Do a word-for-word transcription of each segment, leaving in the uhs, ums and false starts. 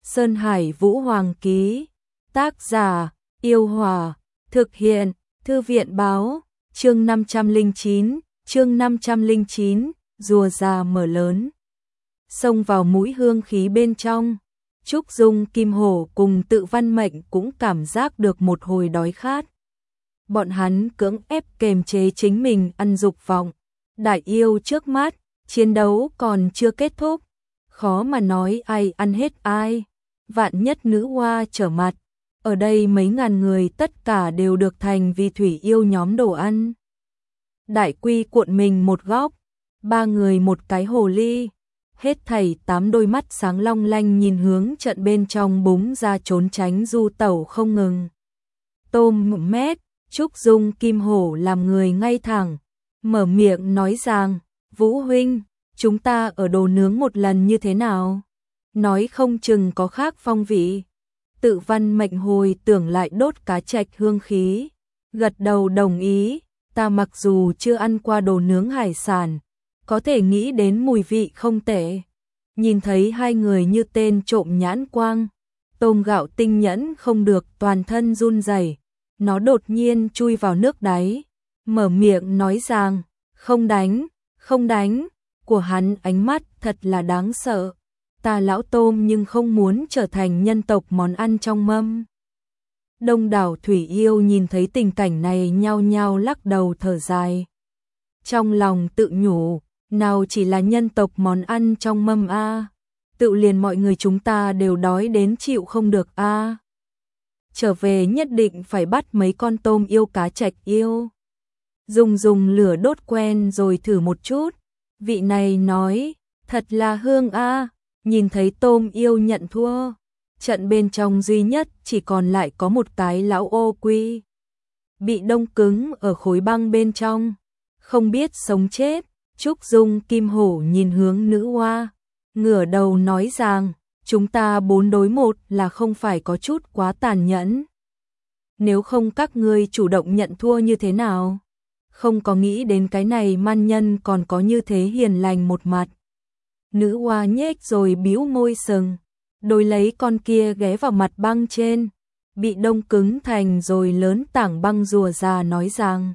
Sơn Hải Vũ Hoàng ký. Tác giả, Yêu Hòa. Thực hiện, Thư viện Báo. Chương năm trăm lẻ chín, chương năm trăm lẻ chín, rùa già mở lớn. Xông vào mũi hương khí bên trong, Trúc Dung, Kim Hổ cùng Tự Văn Mệnh cũng cảm giác được một hồi đói khát. Bọn hắn cưỡng ép kềm chế chính mình ăn dục vọng. Đại yêu trước mắt, chiến đấu còn chưa kết thúc, khó mà nói ai ăn hết ai. Vạn nhất nữ hoa trở mặt, ở đây mấy ngàn người tất cả đều được thành vì thủy yêu nhóm đồ ăn. Đại Quy cuộn mình một góc, ba người một cái hồ ly, hết thảy tám đôi mắt sáng long lanh nhìn hướng trận bên trong búng ra trốn tránh du tẩu không ngừng. Tôm mét, Trúc Dung, Kim Hổ làm người ngay thẳng, mở miệng nói rằng, Vũ huynh, chúng ta ở đồ nướng một lần như thế nào? Nói không chừng có khác phong vị. Tự Văn Mệnh hồi tưởng lại đốt cá trạch hương khí, gật đầu đồng ý. Ta mặc dù chưa ăn qua đồ nướng hải sản, có thể nghĩ đến mùi vị không tệ. Nhìn thấy hai người như tên trộm nhãn quang, tôm gạo tinh nhẫn không được toàn thân run rẩy, nó đột nhiên chui vào nước đáy, mở miệng nói rằng, không đánh, không đánh, của hắn ánh mắt thật là đáng sợ. Ta lão tôm nhưng không muốn trở thành nhân tộc món ăn trong mâm. Đông đảo thủy yêu nhìn thấy tình cảnh này nhao nhao lắc đầu thở dài. Trong lòng tự nhủ, nào chỉ là nhân tộc món ăn trong mâm a, tự liền mọi người chúng ta đều đói đến chịu không được a. Trở về nhất định phải bắt mấy con tôm yêu cá trạch yêu. Dùng dùng lửa đốt quen rồi thử một chút. Vị này nói, thật là hương a. Nhìn thấy tôm yêu nhận thua, trận bên trong duy nhất chỉ còn lại có một cái lão ô quy, bị đông cứng ở khối băng bên trong, không biết sống chết. Trúc Dung, Kim Hổ nhìn hướng nữ hoa, ngửa đầu nói rằng, chúng ta bốn đối một là không phải có chút quá tàn nhẫn. Nếu không các ngươi chủ động nhận thua như thế nào? Không có nghĩ đến cái này man nhân còn có như thế hiền lành một mặt. Nữ hoa nhếch rồi bĩu môi sừng, đôi lấy con kia ghé vào mặt băng trên, bị đông cứng thành rồi lớn tảng băng rùa già nói rằng,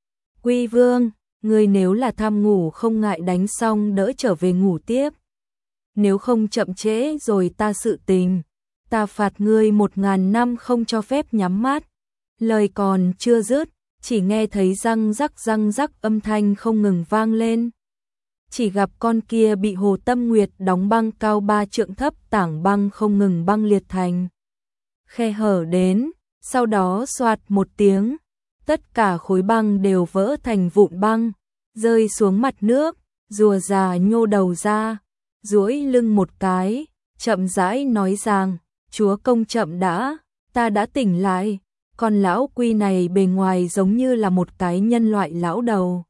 Quy Vương, ngươi nếu là tham ngủ không ngại đánh xong đỡ trở về ngủ tiếp. Nếu không chậm trễ rồi ta sự tình, ta phạt ngươi một ngàn năm không cho phép nhắm mắt. Lời còn chưa dứt, chỉ nghe thấy răng rắc răng rắc âm thanh không ngừng vang lên. Chỉ gặp con kia bị Hồ Tâm Nguyệt đóng băng cao ba trượng thấp tảng băng không ngừng băng liệt thành khe hở đến, sau đó xoạt một tiếng, tất cả khối băng đều vỡ thành vụn băng, rơi xuống mặt nước. Rùa già nhô đầu ra, duỗi lưng một cái, chậm rãi nói rằng, chúa công chậm đã, ta đã tỉnh lại. Con lão quy này bề ngoài giống như là một cái nhân loại lão đầu,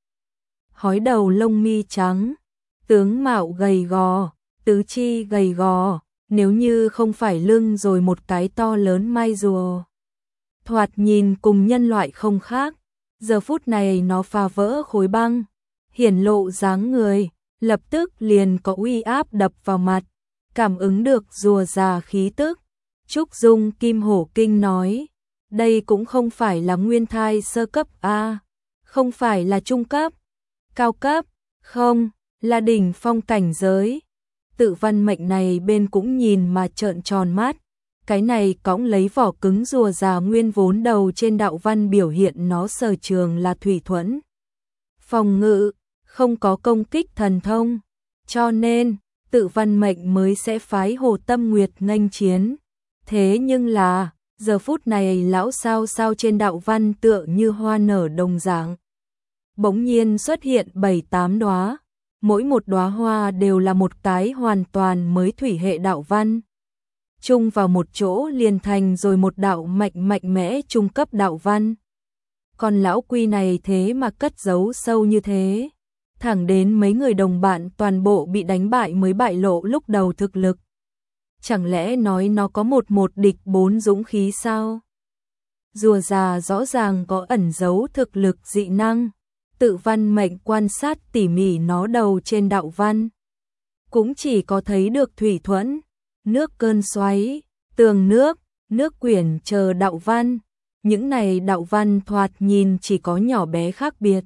hói đầu lông mi trắng, tướng mạo gầy gò, tứ chi gầy gò, nếu như không phải lưng rồi một cái to lớn mai rùa, thoạt nhìn cùng nhân loại không khác. Giờ phút này nó phá vỡ khối băng, hiển lộ dáng người, lập tức liền có uy áp đập vào mặt, cảm ứng được rùa già khí tức. Trúc Dung, Kim Hổ kinh nói, đây cũng không phải là nguyên thai sơ cấp a, không phải là trung cấp, cao cấp, không, là đỉnh phong cảnh giới. Tự Văn Mệnh này bên cũng nhìn mà trợn tròn mắt, cái này cõng lấy vỏ cứng rùa già nguyên vốn đầu trên đạo văn biểu hiện nó sở trường là thủy thuẫn, phòng ngự, không có công kích thần thông, cho nên Tự Văn Mệnh mới sẽ phái Hồ Tâm Nguyệt nghênh chiến. Thế nhưng là giờ phút này lão sao sao trên đạo văn tựa như hoa nở đồng dạng, bỗng nhiên xuất hiện bảy tám đóa, mỗi một đóa hoa đều là một cái hoàn toàn mới thủy hệ đạo văn, chung vào một chỗ liền thành rồi một đạo mạnh mạnh mẽ trung cấp đạo văn. Còn lão quy này thế mà cất giấu sâu như thế, thẳng đến mấy người đồng bạn toàn bộ bị đánh bại mới bại lộ lúc đầu thực lực. Chẳng lẽ nói nó có một một địch bốn dũng khí sao? Rùa già rõ ràng có ẩn giấu thực lực dị năng. Tự Văn Mệnh quan sát tỉ mỉ nó đầu trên đạo văn, cũng chỉ có thấy được thủy thuẫn, nước cơn xoáy, tường nước, nước quyển chờ đạo văn. Những này đạo văn thoạt nhìn chỉ có nhỏ bé khác biệt.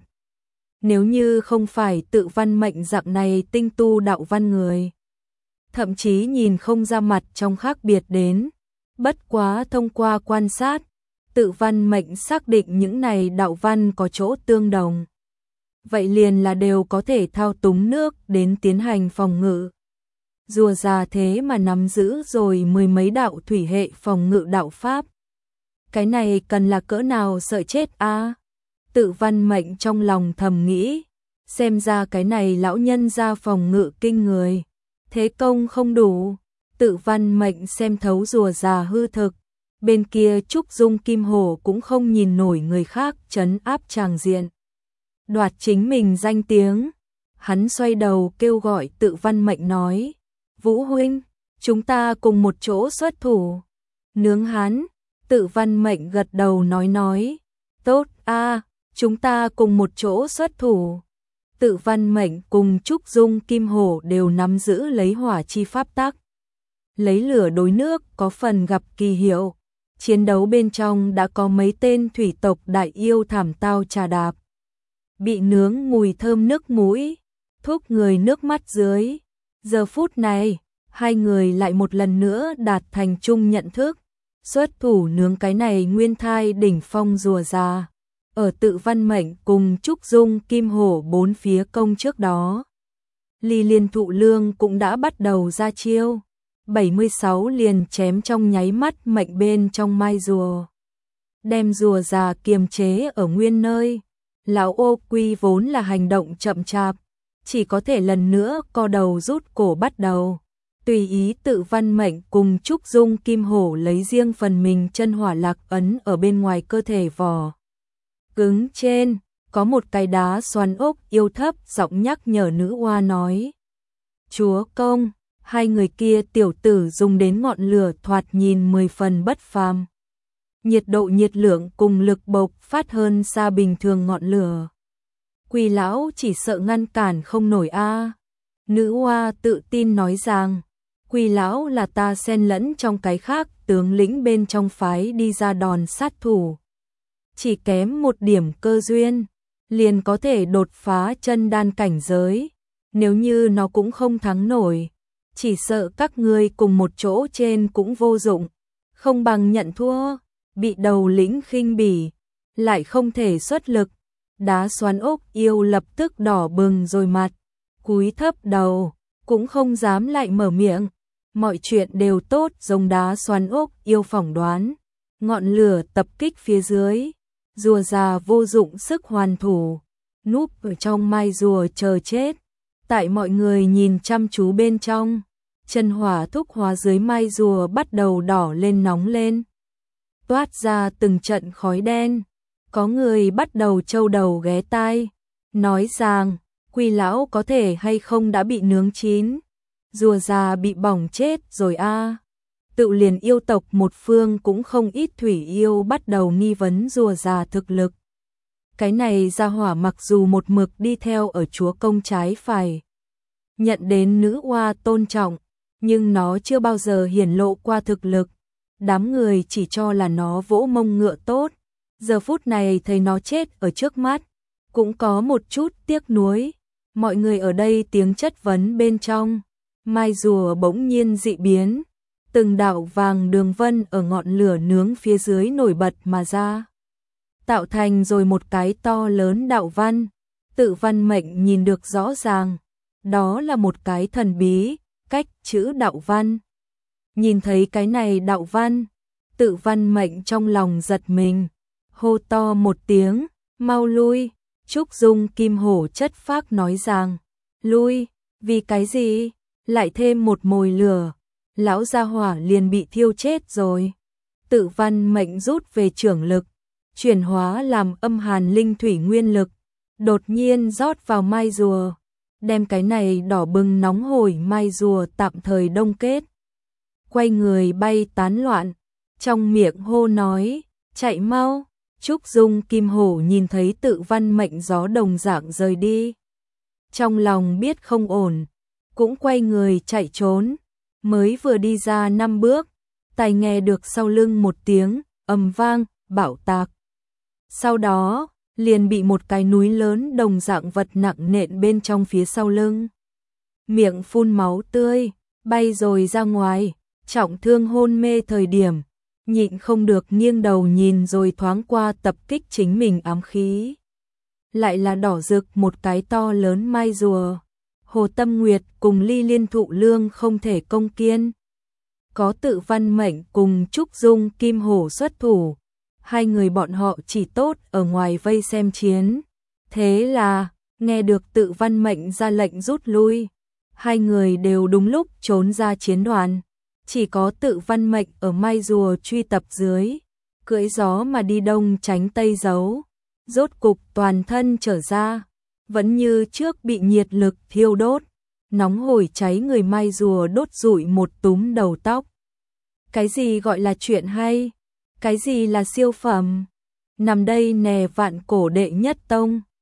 Nếu như không phải tự văn mệnh dạng này tinh tu đạo văn người, thậm chí nhìn không ra mặt trong khác biệt đến. Bất quá thông qua quan sát, tự văn mệnh xác định những này đạo văn có chỗ tương đồng. Vậy liền là đều có thể thao túng nước đến tiến hành phòng ngự. Rùa già thế mà nắm giữ rồi mười mấy đạo thủy hệ phòng ngự đạo pháp. Cái này cần là cỡ nào sợ chết a? À? Tự văn mệnh trong lòng thầm nghĩ, xem ra cái này lão nhân ra phòng ngự kinh người. Thế công không đủ, tự văn mệnh xem thấu rùa già hư thực. Bên kia Trúc Dung Kim Hổ cũng không nhìn nổi người khác trấn áp tràng diện, đoạt chính mình danh tiếng. Hắn xoay đầu kêu gọi tự văn mệnh nói, Vũ huynh, chúng ta cùng một chỗ xuất thủ. Nướng hắn, tự văn mệnh gật đầu nói nói, tốt a, chúng ta cùng một chỗ xuất thủ. Tự văn mệnh cùng Trúc Dung Kim Hổ đều nắm giữ lấy hỏa chi pháp tắc. Lấy lửa đối nước có phần gặp kỳ hiệu. Chiến đấu bên trong đã có mấy tên thủy tộc đại yêu thảm tao trà đạp. Bị nướng mùi thơm nước mũi, thúc người nước mắt dưới. Giờ phút này, hai người lại một lần nữa đạt thành chung nhận thức. Xuất thủ nướng cái này nguyên thai đỉnh phong rùa già. Ở tự văn mệnh cùng Trúc Dung Kim Hổ bốn phía công trước đó, Ly Liên Thụ Lương cũng đã bắt đầu ra chiêu. bảy mươi sáu liền chém trong nháy mắt mệnh bên trong mai rùa, đem rùa già kiềm chế ở nguyên nơi. Lão ô quy vốn là hành động chậm chạp, chỉ có thể lần nữa co đầu rút cổ bắt đầu. Tùy ý tự văn mệnh cùng Trúc Dung Kim Hổ lấy riêng phần mình chân hỏa lạc ấn ở bên ngoài cơ thể vỏ cứng trên, có một cái đá xoắn ốc yêu thấp giọng nhắc nhở nữ oa nói. Chúa công, hai người kia tiểu tử dùng đến ngọn lửa thoạt nhìn mười phần bất phàm. Nhiệt độ nhiệt lượng cùng lực bộc phát hơn xa bình thường ngọn lửa. Quỷ lão chỉ sợ ngăn cản không nổi a. Nữ oa tự tin nói rằng, Quỷ lão là ta xen lẫn trong cái khác tướng lĩnh bên trong phái đi ra đòn sát thủ. Chỉ kém một điểm cơ duyên, liền có thể đột phá chân đan cảnh giới. Nếu như nó cũng không thắng nổi, chỉ sợ các ngươi cùng một chỗ trên cũng vô dụng. Không bằng nhận thua, bị đầu lĩnh khinh bỉ, lại không thể xuất lực. Đá xoắn ốc yêu lập tức đỏ bừng rồi mặt, cúi thấp đầu, cũng không dám lại mở miệng. Mọi chuyện đều tốt giống đá xoắn ốc yêu phỏng đoán. Ngọn lửa tập kích phía dưới, rùa già vô dụng sức hoàn thủ, núp ở trong mai rùa chờ chết. Tại mọi người nhìn chăm chú bên trong, chân hỏa thúc hóa dưới mai rùa bắt đầu đỏ lên nóng lên, toát ra từng trận khói đen. Có người bắt đầu trâu đầu ghé tai, nói rằng, Quỷ lão có thể hay không đã bị nướng chín, rùa già bị bỏng chết rồi a. À. Tự liền yêu tộc một phương cũng không ít thủy yêu bắt đầu nghi vấn rùa già thực lực. Cái này gia hỏa mặc dù một mực đi theo ở chúa công trái phải, nhận đến nữ oa tôn trọng, nhưng nó chưa bao giờ hiển lộ qua thực lực. Đám người chỉ cho là nó vỗ mông ngựa tốt. Giờ phút này thấy nó chết ở trước mắt, cũng có một chút tiếc nuối. Mọi người ở đây tiếng chất vấn bên trong, mai rùa bỗng nhiên dị biến, từng đạo vàng đường vân ở ngọn lửa nướng phía dưới nổi bật mà ra, tạo thành rồi một cái to lớn đạo văn. Tự văn mệnh nhìn được rõ ràng, đó là một cái thần bí cách chữ đạo văn. Nhìn thấy cái này đạo văn, tự văn mệnh trong lòng giật mình, hô to một tiếng, mau lui. Trúc Dung Kim Hổ chất phác nói rằng, lui, vì cái gì? Lại thêm một mồi lửa, lão gia hỏa liền bị thiêu chết rồi. Tự văn mệnh rút về trưởng lực, chuyển hóa làm âm hàn linh thủy nguyên lực, đột nhiên rót vào mai rùa, đem cái này đỏ bừng nóng hổi mai rùa tạm thời đông kết. Quay người bay tán loạn, trong miệng hô nói, chạy mau. Trúc Dung Kim Hổ nhìn thấy tự văn mệnh gió đồng dạng rời đi, trong lòng biết không ổn, cũng quay người chạy trốn. Mới vừa đi ra năm bước, tai nghe được sau lưng một tiếng ầm vang, bạo tạc. Sau đó, liền bị một cái núi lớn đồng dạng vật nặng nện bên trong phía sau lưng. Miệng phun máu tươi, bay rồi ra ngoài, trọng thương hôn mê thời điểm, nhịn không được nghiêng đầu nhìn rồi thoáng qua tập kích chính mình ám khí. Lại là đỏ rực một cái to lớn mai rùa. Hồ Tâm Nguyệt cùng Ly Liên Thụ Lương không thể công kiên. Có Tự Văn Mệnh cùng Trúc Dung Kim Hổ xuất thủ. Hai người bọn họ chỉ tốt ở ngoài vây xem chiến. Thế là, nghe được Tự Văn Mệnh ra lệnh rút lui. Hai người đều đúng lúc trốn ra chiến đoàn. Chỉ có Tự Văn Mệnh ở mai rùa truy tập dưới. Cưỡi gió mà đi đông tránh tây giấu. Rốt cục toàn thân trở ra. Vẫn như trước bị nhiệt lực thiêu đốt. Nóng hổi cháy người mai rùa đốt rụi một túm đầu tóc. Cái gì gọi là chuyện hay? Cái gì là siêu phẩm? Nằm đây nè vạn cổ đệ nhất tông.